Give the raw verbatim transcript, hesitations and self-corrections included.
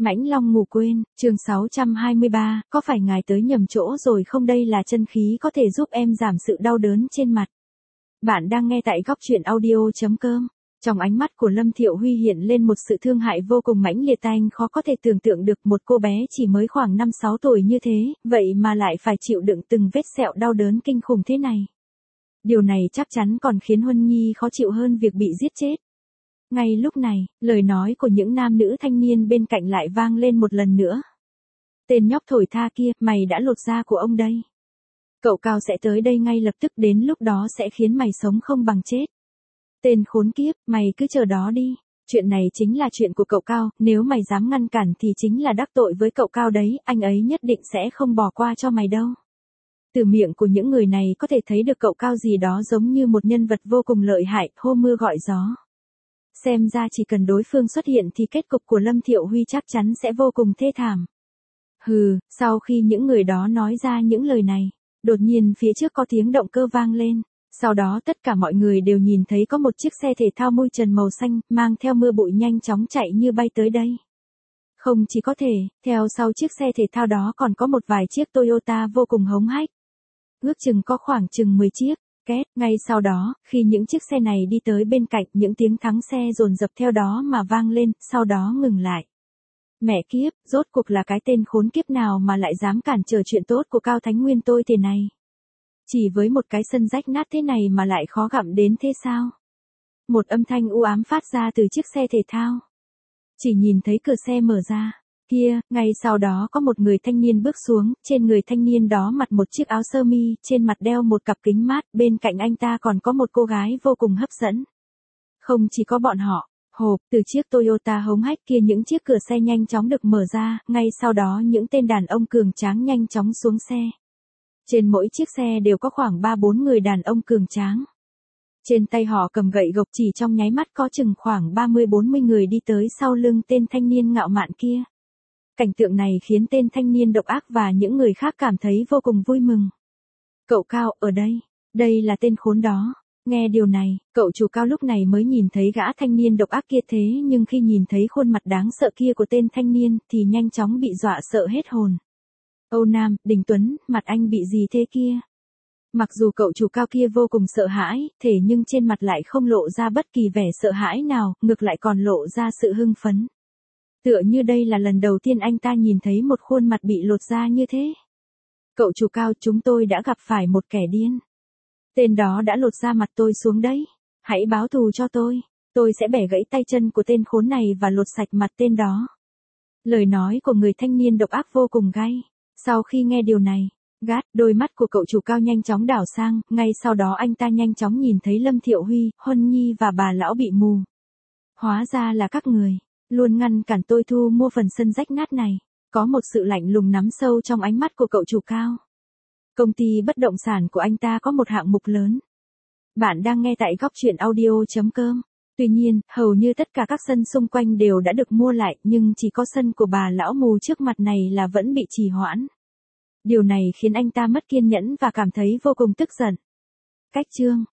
Mãnh Long ngủ quên, chương sáu trăm hai mươi ba, có phải ngài tới nhầm chỗ rồi không, đây là chân khí có thể giúp em giảm sự đau đớn trên mặt. Bạn đang nghe tại góc truyện audio.com. Trong ánh mắt của Lâm Thiệu Huy hiện lên một sự thương hại vô cùng mãnh liệt, anh khó có thể tưởng tượng được một cô bé chỉ mới khoảng năm sáu tuổi như thế, vậy mà lại phải chịu đựng từng vết sẹo đau đớn kinh khủng thế này. Điều này chắc chắn còn khiến Huân Nhi khó chịu hơn việc bị giết chết. Ngay lúc này, lời nói của những nam nữ thanh niên bên cạnh lại vang lên một lần nữa. Tên nhóc thổi tha kia, mày đã lột da của ông đây. Cậu Cao sẽ tới đây ngay lập tức, đến lúc đó sẽ khiến mày sống không bằng chết. Tên khốn kiếp, mày cứ chờ đó đi. Chuyện này chính là chuyện của cậu Cao, nếu mày dám ngăn cản thì chính là đắc tội với cậu Cao đấy, anh ấy nhất định sẽ không bỏ qua cho mày đâu. Từ miệng của những người này có thể thấy được cậu Cao gì đó giống như một nhân vật vô cùng lợi hại, hô mưa gọi gió. Xem ra chỉ cần đối phương xuất hiện thì kết cục của Lâm Thiệu Huy chắc chắn sẽ vô cùng thê thảm. Hừ, sau khi những người đó nói ra những lời này, đột nhiên phía trước có tiếng động cơ vang lên. Sau đó tất cả mọi người đều nhìn thấy có một chiếc xe thể thao mui trần màu xanh, mang theo mưa bụi nhanh chóng chạy như bay tới đây. Không chỉ có thể, theo sau chiếc xe thể thao đó còn có một vài chiếc Toyota vô cùng hống hách. Ước chừng có khoảng chừng mười chiếc. Két, ngay sau đó, khi những chiếc xe này đi tới bên cạnh, những tiếng thắng xe dồn dập theo đó mà vang lên, sau đó ngừng lại. Mẹ kiếp, rốt cuộc là cái tên khốn kiếp nào mà lại dám cản trở chuyện tốt của Cao Thánh Nguyên tôi thế này. Chỉ với một cái sân rách nát thế này mà lại khó gặm đến thế sao? Một âm thanh u ám phát ra từ chiếc xe thể thao. Chỉ nhìn thấy cửa xe mở ra. Kia, ngay sau đó có một người thanh niên bước xuống, trên người thanh niên đó mặc một chiếc áo sơ mi, trên mặt đeo một cặp kính mát, bên cạnh anh ta còn có một cô gái vô cùng hấp dẫn. Không chỉ có bọn họ, hộp, từ chiếc Toyota hống hách kia những chiếc cửa xe nhanh chóng được mở ra, ngay sau đó những tên đàn ông cường tráng nhanh chóng xuống xe. Trên mỗi chiếc xe đều có khoảng ba bốn người đàn ông cường tráng. Trên tay họ cầm gậy gộc, chỉ trong nháy mắt có chừng khoảng ba mươi bốn mươi người đi tới sau lưng tên thanh niên ngạo mạn kia. Cảnh tượng này khiến tên thanh niên độc ác và những người khác cảm thấy vô cùng vui mừng. Cậu Cao, ở đây, đây là tên khốn đó. Nghe điều này, cậu chủ Cao lúc này mới nhìn thấy gã thanh niên độc ác kia, thế nhưng khi nhìn thấy khuôn mặt đáng sợ kia của tên thanh niên thì nhanh chóng bị dọa sợ hết hồn. Âu Nam, Đình Tuấn, mặt anh bị gì thế kia? Mặc dù cậu chủ Cao kia vô cùng sợ hãi, thế nhưng trên mặt lại không lộ ra bất kỳ vẻ sợ hãi nào, ngược lại còn lộ ra sự hưng phấn. Tựa như đây là lần đầu tiên anh ta nhìn thấy một khuôn mặt bị lột da như thế. Cậu chủ Cao, chúng tôi đã gặp phải một kẻ điên. Tên đó đã lột da mặt tôi xuống đấy. Hãy báo thù cho tôi. Tôi sẽ bẻ gãy tay chân của tên khốn này và lột sạch mặt tên đó. Lời nói của người thanh niên độc ác vô cùng gay. Sau khi nghe điều này, gát, đôi mắt của cậu chủ Cao nhanh chóng đảo sang, ngay sau đó anh ta nhanh chóng nhìn thấy Lâm Thiệu Huy, Huân Nhi và bà lão bị mù. Hóa ra là các người luôn ngăn cản tôi thu mua phần sân rách nát này. Có một sự lạnh lùng nắm sâu trong ánh mắt của cậu chủ Cao. Công ty bất động sản của anh ta có một hạng mục lớn. Bạn đang nghe tại góc truyện audio.com. Tuy nhiên, hầu như tất cả các sân xung quanh đều đã được mua lại, nhưng chỉ có sân của bà lão mù trước mặt này là vẫn bị trì hoãn. Điều này khiến anh ta mất kiên nhẫn và cảm thấy vô cùng tức giận. Cách chương